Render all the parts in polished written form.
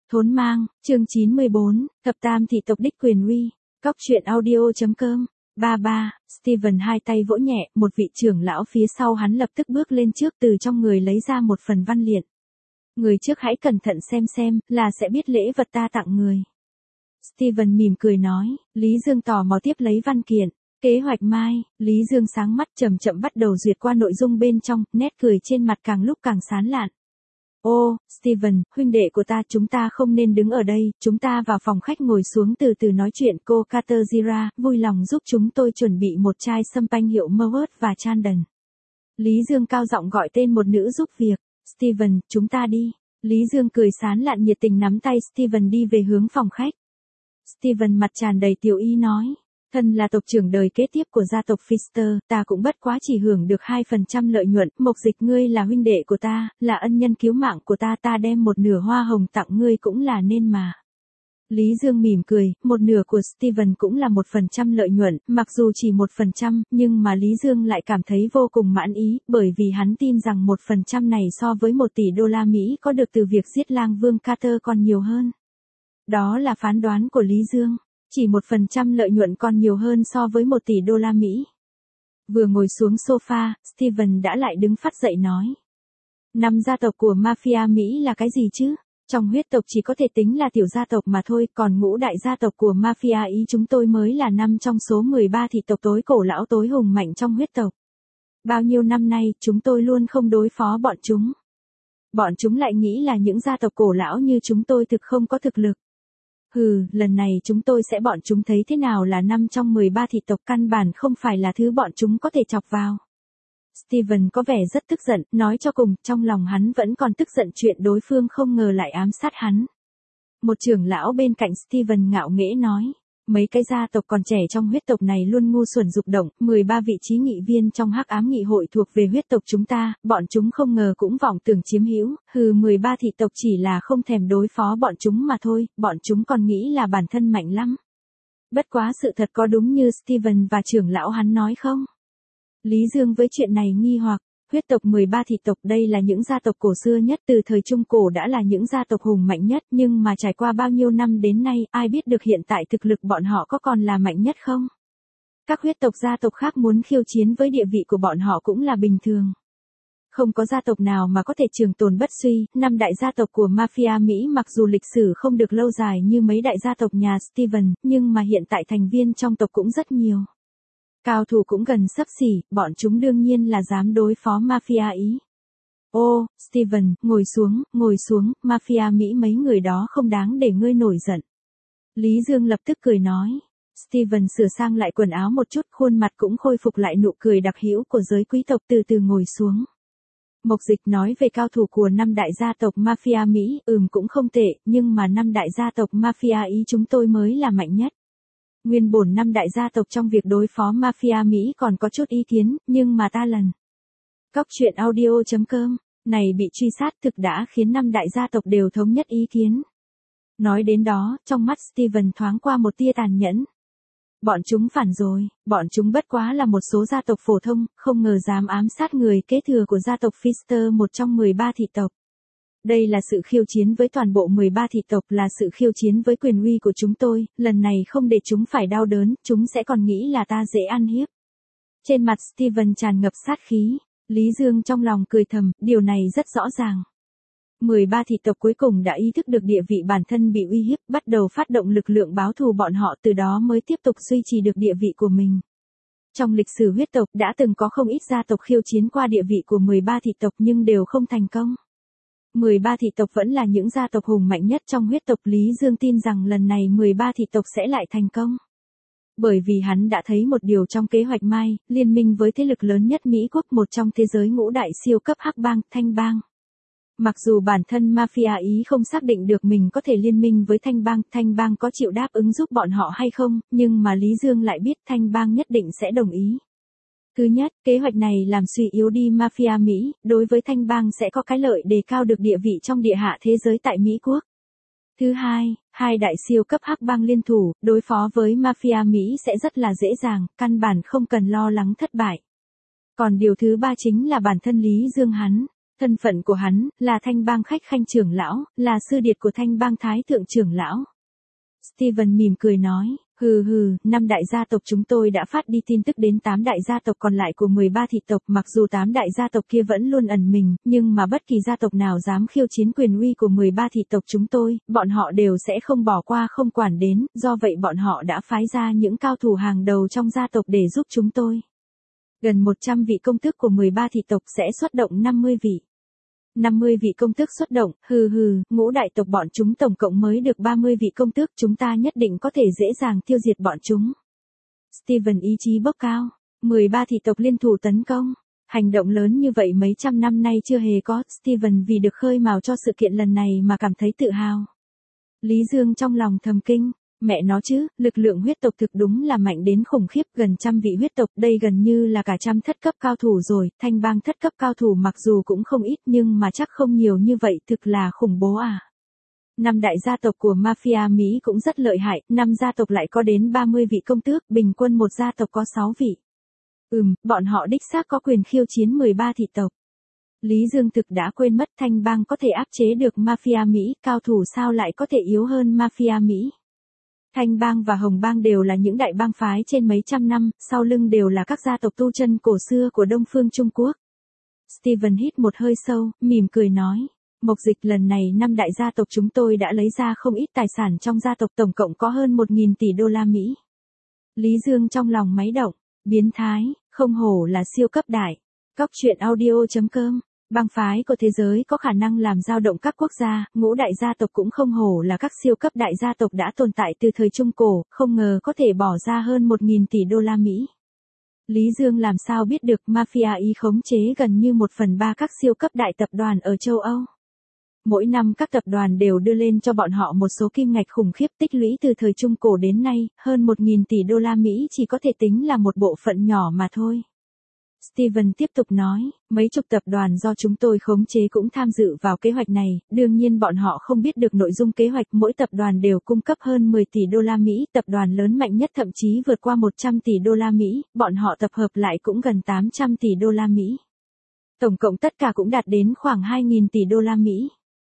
Thốn mang, chương 94, thập tam thị tộc đích quyền uy. Cóc truyện audio.com. Steven hai tay vỗ nhẹ, một vị trưởng lão phía sau hắn lập tức bước lên trước, từ trong người lấy ra một phần văn liện. Người trước hãy cẩn thận xem, là sẽ biết lễ vật ta tặng người. Steven mỉm cười nói, Lý Dương tò mò tiếp lấy văn kiện. Kế hoạch mai, Lý Dương sáng mắt chậm chậm bắt đầu duyệt qua nội dung bên trong, nét cười trên mặt càng lúc càng sán lạn. Ô, Steven, huynh đệ của ta, chúng ta không nên đứng ở đây, chúng ta vào phòng khách ngồi xuống từ từ nói chuyện. Cô Katerina, vui lòng giúp chúng tôi chuẩn bị một chai champagne hiệu Moet và Chandon. Lý Dương cao giọng gọi tên một nữ giúp việc. Steven, chúng ta đi. Lý Dương cười sán lạn nhiệt tình nắm tay Steven đi về hướng phòng khách. Steven mặt tràn đầy tiểu ý nói. Thân là tộc trưởng đời kế tiếp của gia tộc Pfister, ta cũng bất quá chỉ hưởng được 2% lợi nhuận. Mộc Dịch, ngươi là huynh đệ của ta, là ân nhân cứu mạng của ta, ta đem một nửa hoa hồng tặng ngươi cũng là nên mà. Lý Dương mỉm cười, một nửa của Steven cũng là 1% lợi nhuận, mặc dù chỉ 1%, nhưng mà Lý Dương lại cảm thấy vô cùng mãn ý, bởi vì hắn tin rằng 1% này so với 1 tỷ đô la Mỹ có được từ việc giết lang vương Carter còn nhiều hơn. Đó là phán đoán của Lý Dương. Chỉ 1% lợi nhuận còn nhiều hơn so với 1 tỷ đô la Mỹ. Vừa ngồi xuống sofa, Steven đã lại đứng phát dậy nói. 5 gia tộc của mafia Mỹ là cái gì chứ? Trong huyết tộc chỉ có thể tính là tiểu gia tộc mà thôi, còn ngũ đại gia tộc của mafia Ý chúng tôi mới là 5 trong số 13 thị tộc tối cổ lão tối hùng mạnh trong huyết tộc. Bao nhiêu năm nay, chúng tôi luôn không đối phó bọn chúng. Bọn chúng lại nghĩ là những gia tộc cổ lão như chúng tôi thực không có thực lực. Hừ, lần này chúng tôi sẽ bọn chúng thấy thế nào là 5 trong 13 thị tộc, căn bản không phải là thứ bọn chúng có thể chọc vào. Steven có vẻ rất tức giận, nói cho cùng, trong lòng hắn vẫn còn tức giận chuyện đối phương không ngờ lại ám sát hắn. Một trưởng lão bên cạnh Steven ngạo nghễ nói, mấy cái gia tộc còn trẻ trong huyết tộc này luôn ngu xuẩn dục động, 13 vị trí nghị viên trong hắc ám nghị hội thuộc về huyết tộc chúng ta, bọn chúng không ngờ cũng vọng tưởng chiếm hữu, 13 thị tộc chỉ là không thèm đối phó bọn chúng mà thôi, bọn chúng còn nghĩ là bản thân mạnh lắm. Bất quá sự thật có đúng như Steven và trưởng lão hắn nói không? Lý Dương với chuyện này nghi hoặc. Huyết tộc 13 thị tộc đây là những gia tộc cổ xưa nhất, từ thời Trung Cổ đã là những gia tộc hùng mạnh nhất, nhưng mà trải qua bao nhiêu năm đến nay, ai biết được hiện tại thực lực bọn họ có còn là mạnh nhất không? Các huyết tộc gia tộc khác muốn khiêu chiến với địa vị của bọn họ cũng là bình thường. Không có gia tộc nào mà có thể trường tồn bất suy. 5 đại gia tộc của mafia Mỹ mặc dù lịch sử không được lâu dài như mấy đại gia tộc nhà Steven, nhưng mà hiện tại thành viên trong tộc cũng rất nhiều. Cao thủ cũng gần xấp xỉ, bọn chúng đương nhiên là dám đối phó mafia Ý. Ô, Steven, ngồi xuống, mafia Mỹ mấy người đó không đáng để ngươi nổi giận. Lý Dương lập tức cười nói. Steven sửa sang lại quần áo một chút, khuôn mặt cũng khôi phục lại nụ cười đặc hữu của giới quý tộc, từ từ ngồi xuống. Mộc Dịch nói về cao thủ của 5 đại gia tộc mafia Mỹ, cũng không tệ, nhưng mà 5 đại gia tộc mafia Ý chúng tôi mới là mạnh nhất. Nguyên bổn 5 đại gia tộc trong việc đối phó mafia Mỹ còn có chút ý kiến, nhưng mà ta lần. Cóc truyện audio.com, này bị truy sát thực đã khiến 5 đại gia tộc đều thống nhất ý kiến. Nói đến đó, trong mắt Steven thoáng qua một tia tàn nhẫn. Bọn chúng phản rồi, bọn chúng bất quá là một số gia tộc phổ thông, không ngờ dám ám sát người kế thừa của gia tộc Pfister, một trong 13 thị tộc. Đây là sự khiêu chiến với toàn bộ 13 thị tộc, là sự khiêu chiến với quyền uy của chúng tôi, lần này không để chúng phải đau đớn, chúng sẽ còn nghĩ là ta dễ ăn hiếp. Trên mặt Steven tràn ngập sát khí, Lý Dương trong lòng cười thầm, điều này rất rõ ràng. 13 thị tộc cuối cùng đã ý thức được địa vị bản thân bị uy hiếp, bắt đầu phát động lực lượng báo thù bọn họ, từ đó mới tiếp tục duy trì được địa vị của mình. Trong lịch sử huyết tộc đã từng có không ít gia tộc khiêu chiến qua địa vị của 13 thị tộc nhưng đều không thành công. 13 thị tộc vẫn là những gia tộc hùng mạnh nhất trong huyết tộc. Lý Dương tin rằng lần này 13 thị tộc sẽ lại thành công. Bởi vì hắn đã thấy một điều trong kế hoạch mai, liên minh với thế lực lớn nhất Mỹ quốc, một trong thế giới ngũ đại siêu cấp hắc bang, Thanh bang. Mặc dù bản thân mafia Ý không xác định được mình có thể liên minh với Thanh bang có chịu đáp ứng giúp bọn họ hay không, nhưng mà Lý Dương lại biết Thanh bang nhất định sẽ đồng ý. Thứ nhất, kế hoạch này làm suy yếu đi mafia Mỹ, đối với Thanh bang sẽ có cái lợi đề cao được địa vị trong địa hạ thế giới tại Mỹ quốc. Thứ hai, hai đại siêu cấp hắc bang liên thủ, đối phó với mafia Mỹ sẽ rất là dễ dàng, căn bản không cần lo lắng thất bại. Còn điều thứ ba chính là bản thân Lý Dương hắn. Thân phận của hắn, là Thanh bang khách khanh trưởng lão, là sư điệt của Thanh bang thái thượng trưởng lão. Steven mỉm cười nói, năm đại gia tộc chúng tôi đã phát đi tin tức đến 8 đại gia tộc còn lại của 13 thị tộc, mặc dù 8 đại gia tộc kia vẫn luôn ẩn mình, nhưng mà bất kỳ gia tộc nào dám khiêu chiến quyền uy của 13 thị tộc chúng tôi, bọn họ đều sẽ không bỏ qua không quản đến, do vậy bọn họ đã phái ra những cao thủ hàng đầu trong gia tộc để giúp chúng tôi. Gần 100 vị công tước của 13 thị tộc sẽ xuất động 50 vị. 50 vị công tước xuất động, ngũ đại tộc bọn chúng tổng cộng mới được 30 vị công tước, chúng ta nhất định có thể dễ dàng tiêu diệt bọn chúng. Steven ý chí bốc cao, 13 thị tộc liên thủ tấn công. Hành động lớn như vậy mấy trăm năm nay chưa hề có, Steven vì được khơi mào cho sự kiện lần này mà cảm thấy tự hào. Lý Dương trong lòng thầm kinh. Mẹ nó chứ, lực lượng huyết tộc thực đúng là mạnh đến khủng khiếp, gần 100 vị huyết tộc, đây gần như là cả trăm thất cấp cao thủ rồi, Thanh bang thất cấp cao thủ mặc dù cũng không ít nhưng mà chắc không nhiều như vậy, thực là khủng bố à. 5 đại gia tộc của mafia Mỹ cũng rất lợi hại, 5 gia tộc lại có đến 30 vị công tước, bình quân một gia tộc có 6 vị. Bọn họ đích xác có quyền khiêu chiến 13 thị tộc. Lý Dương thực đã quên mất Thanh bang có thể áp chế được mafia Mỹ, cao thủ sao lại có thể yếu hơn mafia Mỹ. Thanh bang và Hồng bang đều là những đại bang phái trên mấy trăm năm, sau lưng đều là các gia tộc tu chân cổ xưa của Đông phương Trung Quốc. Steven hít một hơi sâu, mỉm cười nói, Mộc Dịch, lần này 5 đại gia tộc chúng tôi đã lấy ra không ít tài sản trong gia tộc, tổng cộng có hơn 1.000 tỷ đô la Mỹ. Lý Dương trong lòng máy động, biến thái, không hổ là siêu cấp đại. Cóc truyện audio.com. Bang phái của thế giới có khả năng làm dao động các quốc gia, ngũ đại gia tộc cũng không hổ là các siêu cấp đại gia tộc đã tồn tại từ thời Trung Cổ, không ngờ có thể bỏ ra hơn 1.000 tỷ đô la Mỹ. Lý Dương làm sao biết được mafia Ý khống chế gần như 1/3 các siêu cấp đại tập đoàn ở châu Âu. Mỗi năm các tập đoàn đều đưa lên cho bọn họ một số kim ngạch khủng khiếp, tích lũy từ thời Trung Cổ đến nay, hơn 1.000 tỷ đô la Mỹ chỉ có thể tính là một bộ phận nhỏ mà thôi. Steven tiếp tục nói, mấy chục tập đoàn do chúng tôi khống chế cũng tham dự vào kế hoạch này, đương nhiên bọn họ không biết được nội dung kế hoạch, mỗi tập đoàn đều cung cấp hơn 10 tỷ đô la Mỹ, tập đoàn lớn mạnh nhất thậm chí vượt qua 100 tỷ đô la Mỹ, bọn họ tập hợp lại cũng gần 800 tỷ đô la Mỹ. Tổng cộng tất cả cũng đạt đến khoảng 2.000 tỷ đô la Mỹ.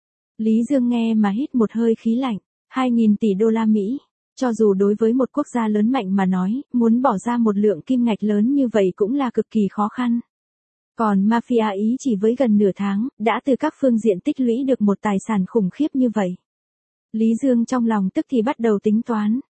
Lý Dương nghe mà hít một hơi khí lạnh, 2.000 tỷ đô la Mỹ. Cho dù đối với một quốc gia lớn mạnh mà nói, muốn bỏ ra một lượng kim ngạch lớn như vậy cũng là cực kỳ khó khăn. Còn mafia Ý chỉ với gần nửa tháng, đã từ các phương diện tích lũy được một tài sản khủng khiếp như vậy. Lý Dương trong lòng tức thì bắt đầu tính toán.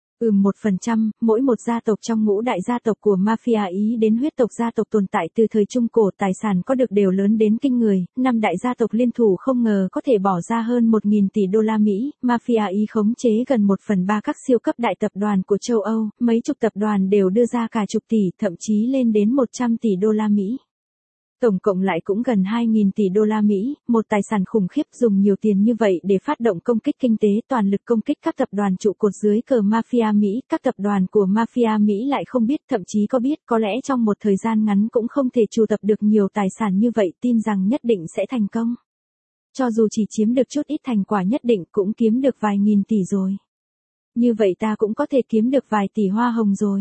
1%, mỗi một gia tộc trong ngũ đại gia tộc của mafia Ý đến huyết tộc gia tộc tồn tại từ thời Trung Cổ, tài sản có được đều lớn đến kinh người, 5 đại gia tộc liên thủ không ngờ có thể bỏ ra hơn 1.000 tỷ đô la Mỹ, mafia Ý khống chế gần 1/3 các siêu cấp đại tập đoàn của châu Âu, mấy chục tập đoàn đều đưa ra cả chục tỷ, thậm chí lên đến 100 tỷ đô la Mỹ. Tổng cộng lại cũng gần 2.000 tỷ đô la Mỹ, một tài sản khủng khiếp, dùng nhiều tiền như vậy để phát động công kích kinh tế, toàn lực công kích các tập đoàn trụ cột dưới cờ mafia Mỹ, các tập đoàn của mafia Mỹ lại không biết, thậm chí có biết, có lẽ trong một thời gian ngắn cũng không thể trụ tập được nhiều tài sản như vậy, tin rằng nhất định sẽ thành công. Cho dù chỉ chiếm được chút ít thành quả nhất định cũng kiếm được vài nghìn tỷ rồi. Như vậy ta cũng có thể kiếm được vài tỷ hoa hồng rồi.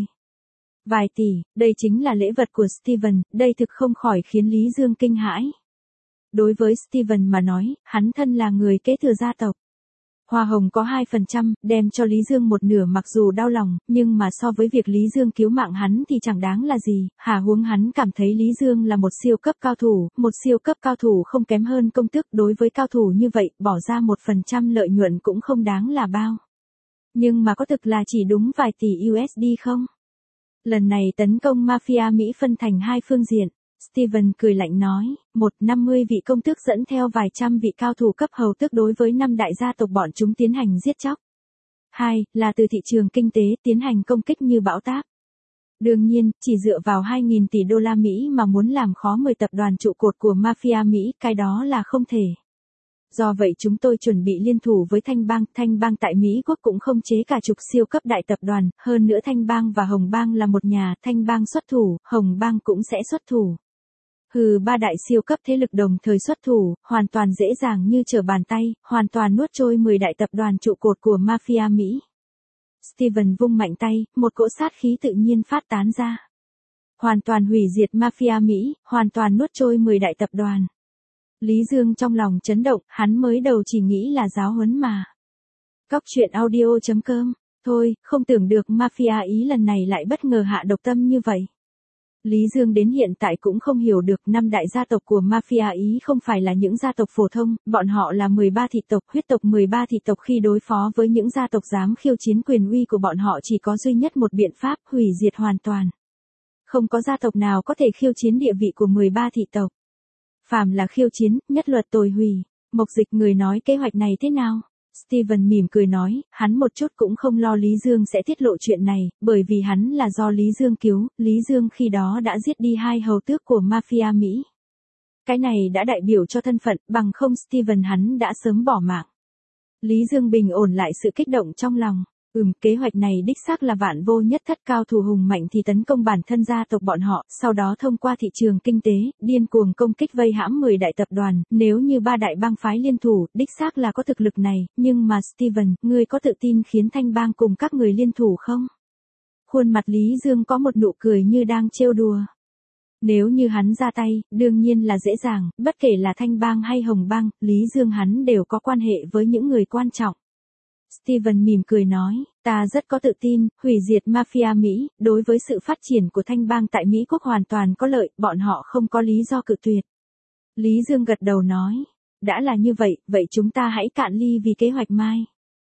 Vài tỷ, đây chính là lễ vật của Steven, đây thực không khỏi khiến Lý Dương kinh hãi. Đối với Steven mà nói, hắn thân là người kế thừa gia tộc. Hoa hồng có 2%, đem cho Lý Dương một nửa, mặc dù đau lòng, nhưng mà so với việc Lý Dương cứu mạng hắn thì chẳng đáng là gì, hà huống hắn cảm thấy Lý Dương là một siêu cấp cao thủ không kém hơn công tước, đối với cao thủ như vậy, bỏ ra 1% lợi nhuận cũng không đáng là bao. Nhưng mà có thực là chỉ đúng vài tỷ USD không? Lần này tấn công mafia Mỹ phân thành hai phương diện. Steven cười lạnh nói, 50 vị công tước dẫn theo vài trăm vị cao thủ cấp hầu tước đối với 5 đại gia tộc bọn chúng tiến hành giết chóc. 2. Là từ thị trường kinh tế tiến hành công kích như bão táp. Đương nhiên, chỉ dựa vào 2.000 tỷ đô la Mỹ mà muốn làm khó 10 tập đoàn trụ cột của mafia Mỹ, cái đó là không thể. Do vậy chúng tôi chuẩn bị liên thủ với Thanh bang tại Mỹ Quốc cũng không chế cả chục siêu cấp đại tập đoàn, hơn nữa Thanh bang và Hồng bang là một nhà, Thanh bang xuất thủ, Hồng bang cũng sẽ xuất thủ. Ba đại siêu cấp thế lực đồng thời xuất thủ, hoàn toàn dễ dàng như trở bàn tay, hoàn toàn nuốt trôi 10 đại tập đoàn trụ cột của mafia Mỹ. Steven vung mạnh tay, một cỗ sát khí tự nhiên phát tán ra. Hoàn toàn hủy diệt mafia Mỹ, hoàn toàn nuốt trôi 10 đại tập đoàn. Lý Dương trong lòng chấn động, hắn mới đầu chỉ nghĩ là giáo huấn mà. Cóc truyện audio.com, thôi, không tưởng được mafia Ý lần này lại bất ngờ hạ độc tâm như vậy. Lý Dương đến hiện tại cũng không hiểu được 5 đại gia tộc của mafia Ý không phải là những gia tộc phổ thông, bọn họ là 13 thị tộc, huyết tộc 13 thị tộc khi đối phó với những gia tộc dám khiêu chiến quyền uy của bọn họ chỉ có duy nhất một biện pháp, hủy diệt hoàn toàn. Không có gia tộc nào có thể khiêu chiến địa vị của 13 thị tộc. Phàm là khiêu chiến, nhất luật tồi hủy. Mộc Dịch người nói kế hoạch này thế nào? Steven mỉm cười nói, hắn một chút cũng không lo Lý Dương sẽ tiết lộ chuyện này, bởi vì hắn là do Lý Dương cứu, Lý Dương khi đó đã giết đi 2 hầu tước của mafia Mỹ. Cái này đã đại biểu cho thân phận, bằng không Steven hắn đã sớm bỏ mạng. Lý Dương bình ổn lại sự kích động trong lòng. Kế hoạch này đích xác là vạn vô nhất thất, cao thủ hùng mạnh thì tấn công bản thân gia tộc bọn họ, sau đó thông qua thị trường kinh tế, điên cuồng công kích vây hãm 10 đại tập đoàn, nếu như 3 đại bang phái liên thủ, đích xác là có thực lực này, nhưng mà Steven, ngươi có tự tin khiến Thanh bang cùng các người liên thủ không? Khuôn mặt Lý Dương có một nụ cười như đang trêu đùa. Nếu như hắn ra tay, đương nhiên là dễ dàng, bất kể là Thanh bang hay Hồng bang, Lý Dương hắn đều có quan hệ với những người quan trọng. Steven mỉm cười nói, ta rất có tự tin, hủy diệt mafia Mỹ, đối với sự phát triển của Thanh bang tại Mỹ quốc hoàn toàn có lợi, bọn họ không có lý do cự tuyệt. Lý Dương gật đầu nói, đã là như vậy, vậy chúng ta hãy cạn ly vì kế hoạch mai.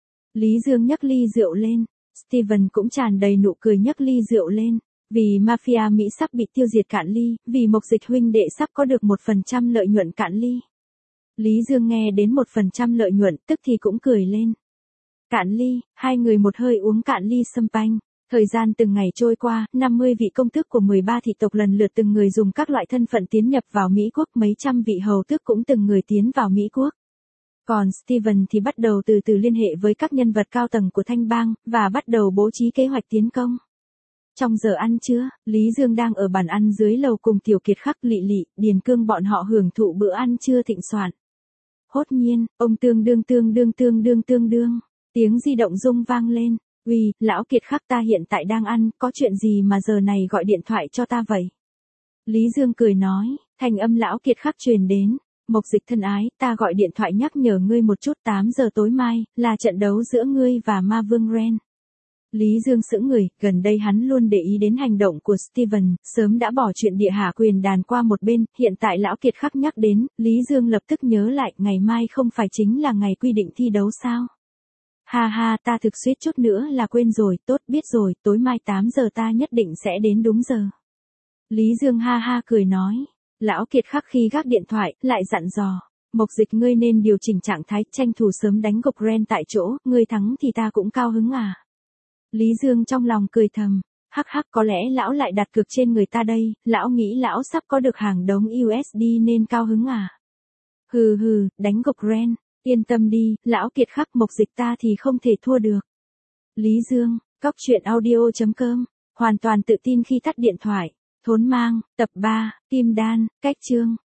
Lý Dương nhấc ly rượu lên, Steven cũng tràn đầy nụ cười nhấc ly rượu lên, vì mafia Mỹ sắp bị tiêu diệt cạn ly, vì Mộc Dịch huynh đệ sắp có được 1% lợi nhuận cạn ly. Lý Dương nghe đến 1% lợi nhuận, tức thì cũng cười lên. Cạn ly, hai người một hơi uống cạn ly champagne. Thời gian từng ngày trôi qua, 50 vị công tước của 13 thị tộc lần lượt từng người dùng các loại thân phận tiến nhập vào Mỹ quốc, mấy trăm vị hầu tước cũng từng người tiến vào Mỹ quốc. Còn Steven thì bắt đầu từ từ liên hệ với các nhân vật cao tầng của Thanh bang, và bắt đầu bố trí kế hoạch tiến công. Trong giờ ăn trưa, Lý Dương đang ở bàn ăn dưới lầu cùng Tiểu Kiệt Khắc, Lị Lị, Điền Cương bọn họ hưởng thụ bữa ăn trưa thịnh soạn. Hốt nhiên, ông tương đương. Tiếng di động rung vang lên. Uy, lão Kiệt Khắc, ta hiện tại đang ăn, có chuyện gì mà giờ này gọi điện thoại cho ta vậy? Lý Dương cười nói, thanh âm lão Kiệt Khắc truyền đến. Mộc Dịch thân ái, ta gọi điện thoại nhắc nhở ngươi một chút, 8 giờ tối mai, là trận đấu giữa ngươi và Ma Vương Ren. Lý Dương sững người, gần đây hắn luôn để ý đến hành động của Steven, sớm đã bỏ chuyện địa hạ quyền đàn qua một bên, hiện tại lão Kiệt Khắc nhắc đến, Lý Dương lập tức nhớ lại, ngày mai không phải chính là ngày quy định thi đấu sao? Ha ha, ta thực suýt chút nữa là quên rồi, tốt biết rồi, tối mai 8 giờ ta nhất định sẽ đến đúng giờ. Lý Dương ha ha cười nói, lão Kiệt Khắc khi gác điện thoại, lại dặn dò, Mộc Dịch ngươi nên điều chỉnh trạng thái, tranh thủ sớm đánh gục Ren tại chỗ, ngươi thắng thì ta cũng cao hứng à. Lý Dương trong lòng cười thầm, hắc hắc, có lẽ lão lại đặt cược trên người ta đây, lão nghĩ lão sắp có được hàng đống USD nên cao hứng à. Hừ, đánh gục Ren. Yên tâm đi, lão Kiệt Khắc, Mộc Dịch ta thì không thể thua được. Lý Dương, cóc truyện audio.com, hoàn toàn tự tin khi tắt điện thoại. Thốn mang, tập 3, Kim Đan, cách chương.